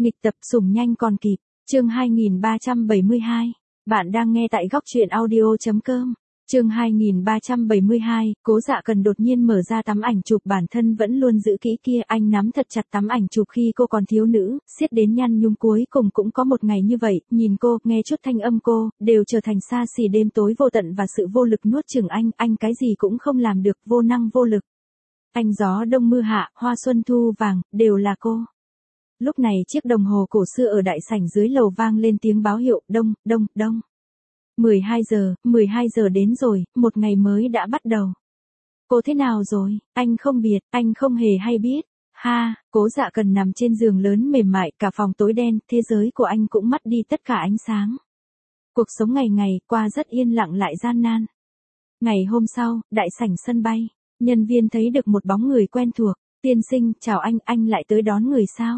Nghịch tập sủng nhanh còn kịp, chương 2372. Bạn đang nghe tại góc truyện audio.com. Chương 2372, Cố Dạ Cần đột nhiên mở ra tấm ảnh chụp bản thân vẫn luôn giữ kỹ kia, anh nắm thật chặt tấm ảnh chụp khi cô còn thiếu nữ, siết đến nhăn nhung, cuối cùng cũng có một ngày như vậy, nhìn cô, nghe chút thanh âm cô, đều trở thành xa xỉ đêm tối vô tận và sự vô lực nuốt chửng anh cái gì cũng không làm được, vô năng vô lực. Anh gió đông mưa hạ, hoa xuân thu vàng, đều là cô. Lúc này chiếc đồng hồ cổ xưa ở đại sảnh dưới lầu vang lên tiếng báo hiệu, đông, đông, đông. 12 giờ đến rồi, một ngày mới đã bắt đầu. Cô thế nào rồi? Anh không biết, anh không hề hay biết. Ha, Cố Dạ Cần nằm trên giường lớn mềm mại, cả phòng tối đen, thế giới của anh cũng mất đi tất cả ánh sáng. Cuộc sống ngày ngày qua rất yên lặng lại gian nan. Ngày hôm sau, đại sảnh sân bay, nhân viên thấy được một bóng người quen thuộc. Tiên sinh, chào anh lại tới đón người sao?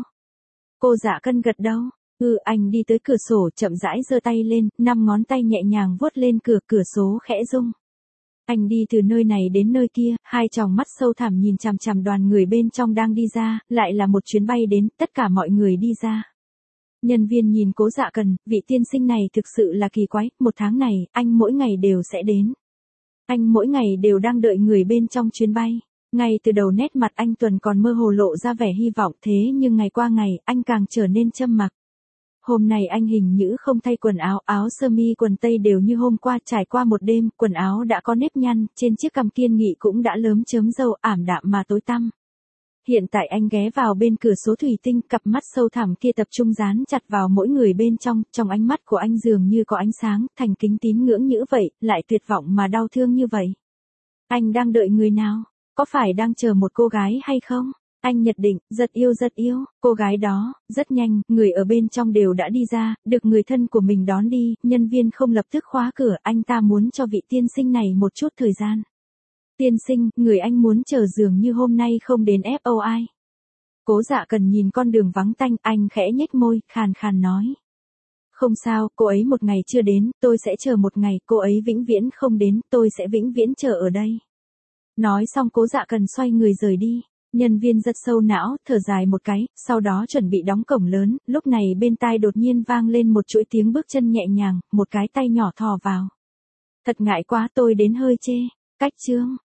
Cô Dạ Cần gật đầu. Anh đi tới cửa sổ chậm rãi giơ tay lên, 5 ngón tay nhẹ nhàng vuốt lên cửa sổ khẽ rung. Anh đi từ nơi này đến nơi kia, hai tròng mắt sâu thẳm nhìn chằm chằm đoàn người bên trong đang đi ra, lại là một chuyến bay đến, tất cả mọi người đi ra. Nhân viên nhìn Cố Dạ Cần, vị tiên sinh này thực sự là kỳ quái, một tháng này, anh mỗi ngày đều sẽ đến. Anh mỗi ngày đều đang đợi người bên trong chuyến bay. Ngay từ đầu nét mặt anh Tuần còn mơ hồ lộ ra vẻ hy vọng, thế nhưng ngày qua ngày, anh càng trở nên châm mặc. Hôm nay anh hình như không thay quần áo, áo sơ mi quần tây đều như hôm qua, trải qua một đêm, quần áo đã có nếp nhăn, trên chiếc cằm kiên nghị cũng đã lớm chớm râu, ảm đạm mà tối tăm. Hiện tại anh ghé vào bên cửa sổ thủy tinh, cặp mắt sâu thẳm kia tập trung dán chặt vào mỗi người bên trong ánh mắt của anh dường như có ánh sáng, thành kính tín ngưỡng như vậy, lại tuyệt vọng mà đau thương như vậy. Anh đang đợi người nào? Có phải đang chờ một cô gái hay không? Anh nhận định, rất yêu, cô gái đó, rất nhanh, người ở bên trong đều đã đi ra, được người thân của mình đón đi, nhân viên không lập tức khóa cửa, anh ta muốn cho vị tiên sinh này một chút thời gian. Tiên sinh, người anh muốn chờ dường như hôm nay không đến FOI. Cố Dạ Cần nhìn con đường vắng tanh, anh khẽ nhếch môi, khàn khàn nói. Không sao, cô ấy một ngày chưa đến, tôi sẽ chờ một ngày, cô ấy vĩnh viễn không đến, tôi sẽ vĩnh viễn chờ ở đây. Nói xong Cố Dạ Cần xoay người rời đi. Nhân viên rất sâu não, thở dài một cái, sau đó chuẩn bị đóng cổng lớn, lúc này bên tai đột nhiên vang lên một chuỗi tiếng bước chân nhẹ nhàng, một cái tay nhỏ thò vào. Thật ngại quá, tôi đến hơi chê. Cách chương,